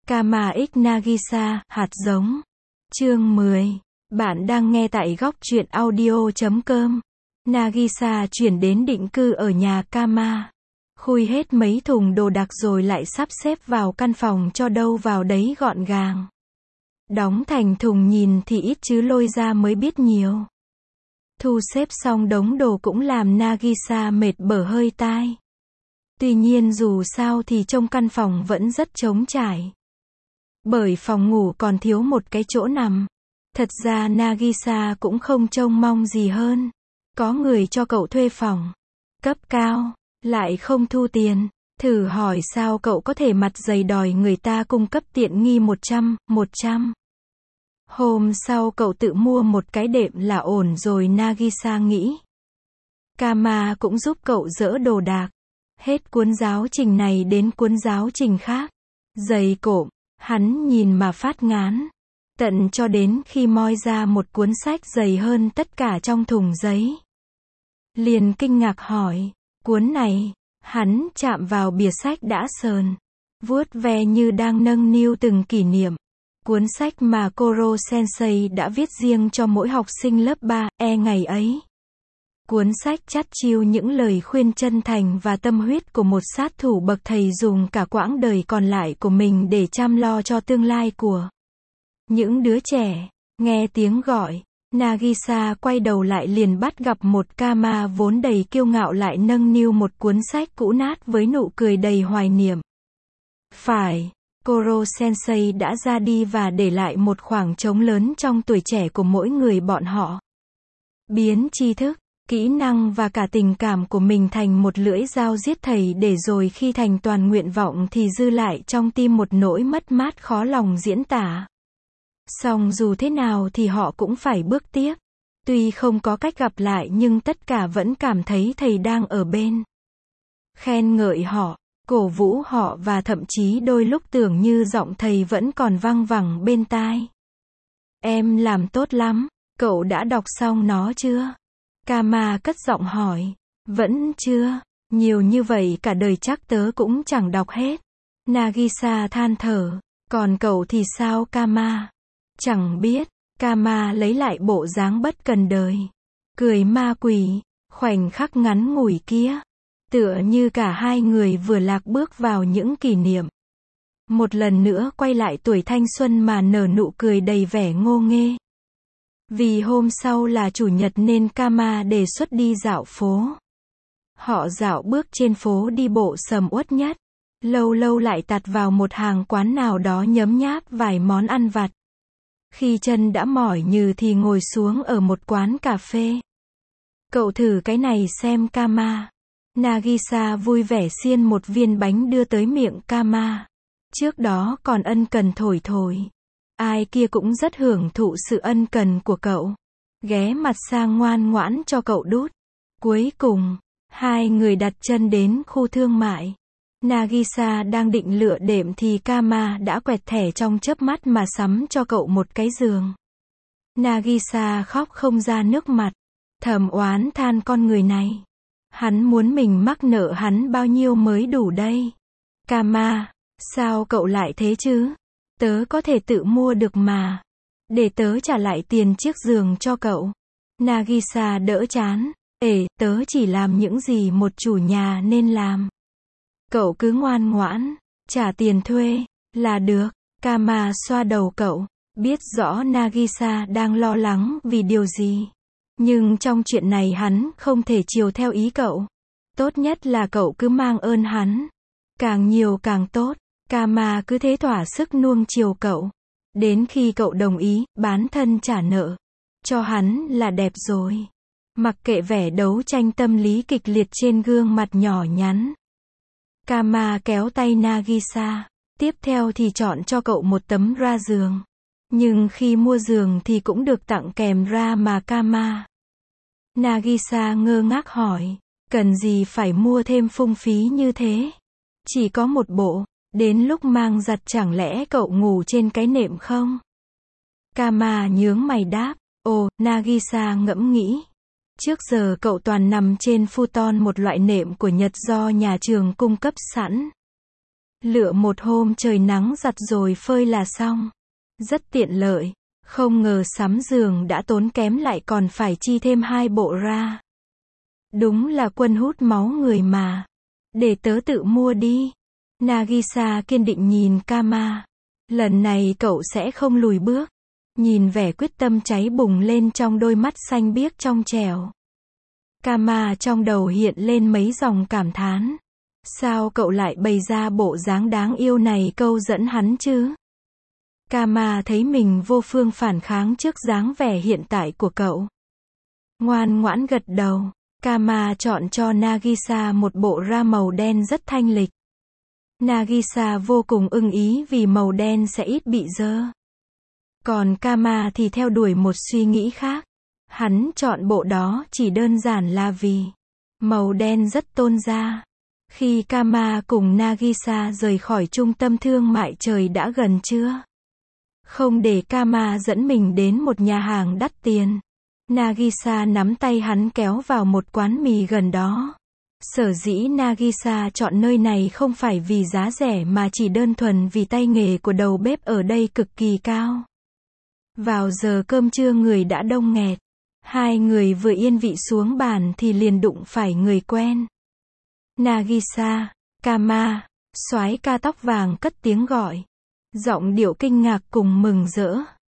Kama X Nagisa, hạt giống. Chương 10. Bạn đang nghe tại góc truyện audio.com. Nagisa chuyển đến định cư ở nhà Kama. Khui hết mấy thùng đồ đạc rồi lại sắp xếp vào căn phòng cho đâu vào đấy gọn gàng. Đóng thành thùng nhìn thì ít chứ lôi ra mới biết nhiều. Thu xếp xong đống đồ cũng làm Nagisa mệt bở hơi tai. Tuy nhiên dù sao thì trong căn phòng vẫn rất trống trải. Bởi phòng ngủ còn thiếu một cái chỗ nằm. Thật ra Nagisa cũng không trông mong gì hơn. Có người cho cậu thuê phòng. Cấp cao, lại không thu tiền. Thử hỏi sao cậu có thể mặt dày đòi người ta cung cấp tiện nghi 100. Hôm sau cậu tự mua một cái đệm là ổn rồi Nagisa nghĩ. Kama cũng giúp cậu dỡ đồ đạc. Hết cuốn giáo trình này đến cuốn giáo trình khác. Dày cộm, hắn nhìn mà phát ngán. Tận cho đến khi moi ra một cuốn sách dày hơn tất cả trong thùng giấy. Liền kinh ngạc hỏi, cuốn này, hắn chạm vào bìa sách đã sờn. Vuốt ve như đang nâng niu từng kỷ niệm. Cuốn sách mà Koro Sensei đã viết riêng cho mỗi học sinh lớp 3, ngày ấy. Cuốn sách chắt chiu những lời khuyên chân thành và tâm huyết của một sát thủ bậc thầy dùng cả quãng đời còn lại của mình để chăm lo cho tương lai của những đứa trẻ. Nghe tiếng gọi, Nagisa quay đầu lại liền bắt gặp một Kama vốn đầy kiêu ngạo lại nâng niu một cuốn sách cũ nát với nụ cười đầy hoài niệm. Phải, Koro Sensei đã ra đi và để lại một khoảng trống lớn trong tuổi trẻ của mỗi người bọn họ. Biến tri thức, kỹ năng và cả tình cảm của mình thành một lưỡi dao giết thầy để rồi khi thành toàn nguyện vọng thì dư lại trong tim một nỗi mất mát khó lòng diễn tả. Song dù thế nào thì họ cũng phải bước tiếp. Tuy không có cách gặp lại nhưng tất cả vẫn cảm thấy thầy đang ở bên. Khen ngợi họ, cổ vũ họ và thậm chí đôi lúc tưởng như giọng thầy vẫn còn văng vẳng bên tai. Em làm tốt lắm, cậu đã đọc xong nó chưa? Kama cất giọng hỏi. Vẫn chưa, nhiều như vậy cả đời chắc tớ cũng chẳng đọc hết. Nagisa than thở. Còn cậu thì sao Kama? Chẳng biết. Kama lấy lại bộ dáng bất cần đời. Cười ma quỷ. Khoảnh khắc ngắn ngủi kia. Tựa như cả hai người vừa lạc bước vào những kỷ niệm. Một lần nữa quay lại tuổi thanh xuân mà nở nụ cười đầy vẻ ngô nghê. Vì hôm sau là chủ nhật nên Kama đề xuất đi dạo phố. Họ dạo bước trên phố đi bộ sầm uất nhất. Lâu lâu lại tạt vào một hàng quán nào đó nhấm nháp vài món ăn vặt. Khi chân đã mỏi nhừ thì ngồi xuống ở một quán cà phê. Cậu thử cái này xem Kama. Nagisa vui vẻ xiên một viên bánh đưa tới miệng Kama. Trước đó còn ân cần thổi thổi. Ai kia cũng rất hưởng thụ sự ân cần của cậu. Ghé mặt sang ngoan ngoãn cho cậu đút. Cuối cùng, hai người đặt chân đến khu thương mại. Nagisa đang định lựa đệm thì Kama đã quẹt thẻ trong chớp mắt mà sắm cho cậu một cái giường. Nagisa khóc không ra nước mặt. Thầm oán than con người này. Hắn muốn mình mắc nợ hắn bao nhiêu mới đủ đây. Kama, sao cậu lại thế chứ? Tớ có thể tự mua được mà. Để tớ trả lại tiền chiếc giường cho cậu. Nagisa đỡ chán. Tớ chỉ làm những gì một chủ nhà nên làm. Cậu cứ ngoan ngoãn, trả tiền thuê, là được. Kama xoa đầu cậu, biết rõ Nagisa đang lo lắng vì điều gì. Nhưng trong chuyện này hắn không thể chiều theo ý cậu. Tốt nhất là cậu cứ mang ơn hắn. Càng nhiều càng tốt. Kama cứ thế thỏa sức nuông chiều cậu. Đến khi cậu đồng ý, bán thân trả nợ. Cho hắn là đẹp rồi. Mặc kệ vẻ đấu tranh tâm lý kịch liệt trên gương mặt nhỏ nhắn. Kama kéo tay Nagisa. Tiếp theo thì chọn cho cậu một tấm ra giường. Nhưng khi mua giường thì cũng được tặng kèm ra mà Kama. Nagisa ngơ ngác hỏi. Cần gì phải mua thêm phung phí như thế? Chỉ có một bộ. Đến lúc mang giặt chẳng lẽ cậu ngủ trên cái nệm không? Kama nhướng mày đáp. Nagisa ngẫm nghĩ. Trước giờ cậu toàn nằm trên futon, một loại nệm của Nhật do nhà trường cung cấp sẵn. Lựa một hôm trời nắng giặt rồi phơi là xong. Rất tiện lợi. Không ngờ sắm giường đã tốn kém lại còn phải chi thêm 2 bộ ra. Đúng là quân hút máu người mà. Để tớ tự mua đi. Nagisa kiên định nhìn Kama. Lần này cậu sẽ không lùi bước. Nhìn vẻ quyết tâm cháy bùng lên trong đôi mắt xanh biếc trong trẻo. Kama trong đầu hiện lên mấy dòng cảm thán. Sao cậu lại bày ra bộ dáng đáng yêu này câu dẫn hắn chứ? Kama thấy mình vô phương phản kháng trước dáng vẻ hiện tại của cậu. Ngoan ngoãn gật đầu. Kama chọn cho Nagisa một bộ ra màu đen rất thanh lịch. Nagisa vô cùng ưng ý vì màu đen sẽ ít bị dơ. Còn Kama thì theo đuổi một suy nghĩ khác. Hắn chọn bộ đó chỉ đơn giản là vì màu đen rất tôn da. Khi Kama cùng Nagisa rời khỏi trung tâm thương mại trời đã gần trưa. Không để Kama dẫn mình đến một nhà hàng đắt tiền. Nagisa nắm tay hắn kéo vào một quán mì gần đó. Sở dĩ Nagisa chọn nơi này không phải vì giá rẻ mà chỉ đơn thuần vì tay nghề của đầu bếp ở đây cực kỳ cao. Vào giờ cơm trưa người đã đông nghẹt. Hai người vừa yên vị xuống bàn thì liền đụng phải người quen. Nagisa, Kama, soái ca tóc vàng cất tiếng gọi. Giọng điệu kinh ngạc cùng mừng rỡ.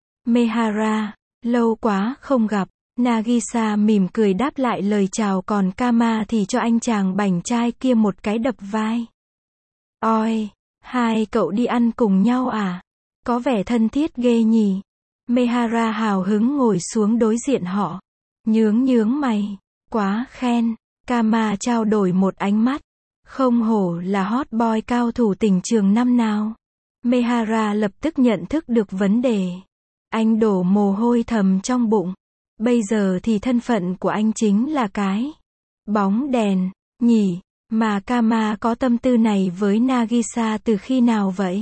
Mehara, lâu quá không gặp. Nagisa mỉm cười đáp lại lời chào còn Kama thì cho anh chàng bảnh trai kia một cái đập vai. Ôi, hai cậu đi ăn cùng nhau à? Có vẻ thân thiết ghê nhỉ? Mehara hào hứng ngồi xuống đối diện họ. Nhướng mày. Quá khen. Kama trao đổi một ánh mắt. Không hổ là hot boy cao thủ tình trường năm nào. Mehara lập tức nhận thức được vấn đề. Anh đổ mồ hôi thầm trong bụng. Bây giờ thì thân phận của anh chính là cái bóng đèn, nhỉ? Mà Kama có tâm tư này với Nagisa từ khi nào vậy?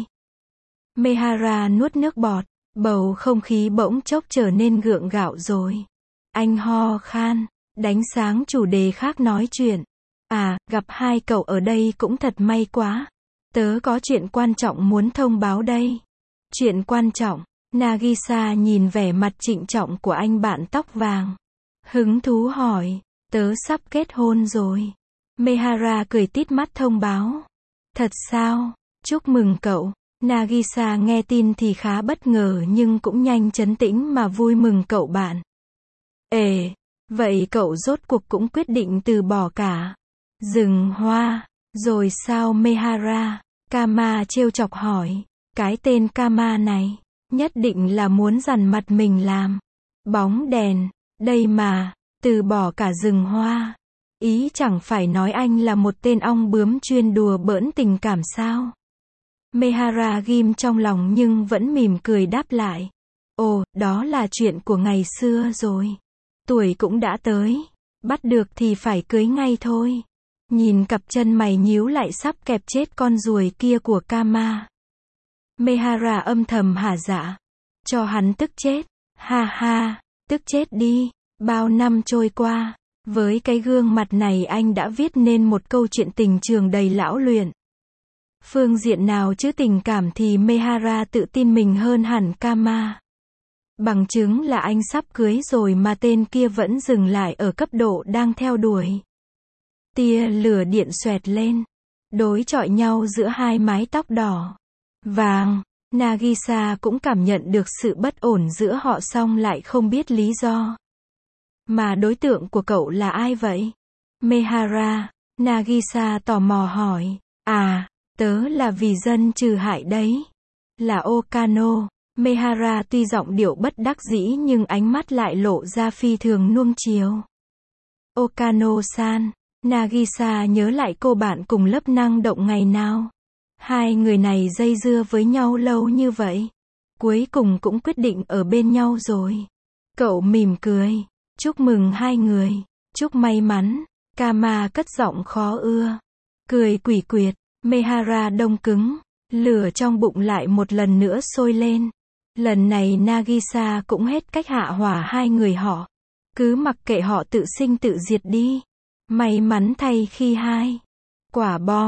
Mehara nuốt nước bọt. Bầu không khí bỗng chốc trở nên gượng gạo rồi. Anh ho khan. Đánh sáng chủ đề khác nói chuyện. À, gặp hai cậu ở đây cũng thật may quá. Tớ có chuyện quan trọng muốn thông báo đây. Chuyện quan trọng. Nagisa nhìn vẻ mặt trịnh trọng của anh bạn tóc vàng. Hứng thú hỏi. Tớ sắp kết hôn rồi. Mehara cười tít mắt thông báo. Thật sao? Chúc mừng cậu. Nagisa nghe tin thì khá bất ngờ nhưng cũng nhanh trấn tĩnh mà vui mừng cậu bạn. Ê, vậy cậu rốt cuộc cũng quyết định từ bỏ cả rừng hoa, rồi sao Mehara? Kama trêu chọc hỏi. Cái tên Kama này, nhất định là muốn dằn mặt mình làm bóng đèn, đây mà, từ bỏ cả rừng hoa. Ý chẳng phải nói anh là một tên ong bướm chuyên đùa bỡn tình cảm sao? Mehara ghim trong lòng nhưng vẫn mỉm cười đáp lại. Ồ, đó là chuyện của ngày xưa rồi. Tuổi cũng đã tới. Bắt được thì phải cưới ngay thôi. Nhìn cặp chân mày nhíu lại sắp kẹp chết con ruồi kia của Kama. Mehara âm thầm hả dạ. Cho hắn tức chết. Ha ha, tức chết đi. Bao năm trôi qua, với cái gương mặt này anh đã viết nên một câu chuyện tình trường đầy lão luyện. Phương diện nào chứ tình cảm thì Mehara tự tin mình hơn hẳn Kama. Bằng chứng là anh sắp cưới rồi mà tên kia vẫn dừng lại ở cấp độ đang theo đuổi. Tia lửa điện xoẹt lên, đối chọi nhau giữa hai mái tóc đỏ vàng. Nagisa cũng cảm nhận được sự bất ổn giữa họ song lại không biết lý do. Mà đối tượng của cậu là ai vậy? Mehara, Nagisa tò mò hỏi. À, tớ là vì dân trừ hại đấy. Là Okano. Mehara tuy giọng điệu bất đắc dĩ nhưng ánh mắt lại lộ ra phi thường nuông chiều. Okano-san. Nagisa nhớ lại cô bạn cùng lớp năng động ngày nào. Hai người này dây dưa với nhau lâu như vậy. Cuối cùng cũng quyết định ở bên nhau rồi. Cậu mỉm cười. Chúc mừng hai người. Chúc may mắn. Kama cất giọng khó ưa. Cười quỷ quyệt. Mehara đông cứng. Lửa trong bụng lại một lần nữa sôi lên. Lần này Nagisa cũng hết cách hạ hỏa hai người họ. Cứ mặc kệ họ tự sinh tự diệt đi. May mắn thay khi hai quả bom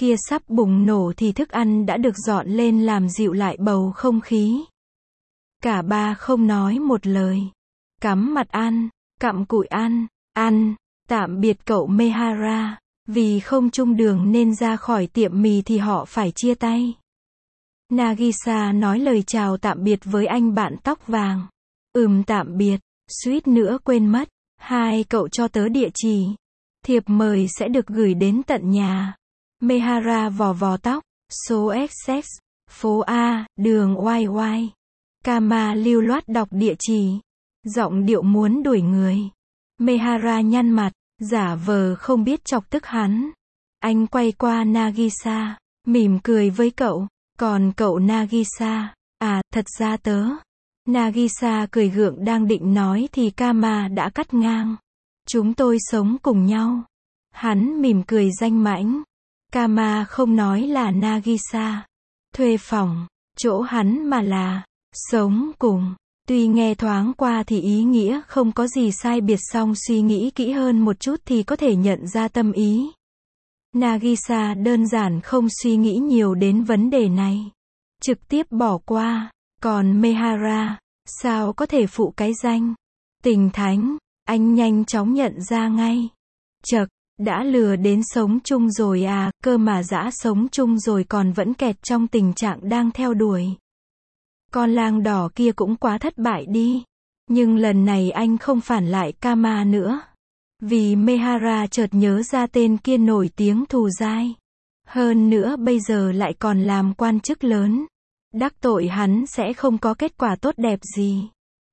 kia sắp bùng nổ thì thức ăn đã được dọn lên làm dịu lại bầu không khí. Cả ba không nói một lời. Cắm mặt ăn, cặm cụi ăn, ăn. Tạm biệt cậu Mehara. Vì không chung đường nên ra khỏi tiệm mì thì họ phải chia tay. Nagisa nói lời chào tạm biệt với anh bạn tóc vàng. Tạm biệt. Suýt nữa quên mất. Hai cậu cho tớ địa chỉ. Thiệp mời sẽ được gửi đến tận nhà. Mehara vò vò tóc. Số XX. Phố A, đường YY. Kama lưu loát đọc địa chỉ. Giọng điệu muốn đuổi người. Mehara nhăn mặt, giả vờ không biết chọc tức hắn. Anh quay qua Nagisa, mỉm cười với cậu. Còn cậu Nagisa, à, thật ra tớ. Nagisa cười gượng đang định nói thì Kama đã cắt ngang. Chúng tôi sống cùng nhau. Hắn mỉm cười danh mãnh. Kama không nói là Nagisa thuê phòng, chỗ hắn mà là sống cùng. Tuy nghe thoáng qua thì ý nghĩa không có gì sai biệt, song suy nghĩ kỹ hơn một chút thì có thể nhận ra tâm ý. Nagisa đơn giản không suy nghĩ nhiều đến vấn đề này. Trực tiếp bỏ qua. Còn Mehara, sao có thể phụ cái danh tình thánh, anh nhanh chóng nhận ra ngay. Chậc, đã lừa đến sống chung rồi à, cơ mà dã sống chung rồi còn vẫn kẹt trong tình trạng đang theo đuổi. Con lang đỏ kia cũng quá thất bại đi. Nhưng lần này anh không phản lại Kama nữa. Vì Mehara chợt nhớ ra tên kia nổi tiếng thù dai. Hơn nữa bây giờ lại còn làm quan chức lớn. Đắc tội hắn sẽ không có kết quả tốt đẹp gì.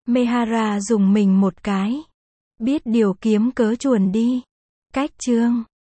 Mehara dùng mình một cái. Biết điều kiếm cớ chuồn đi. Cách chương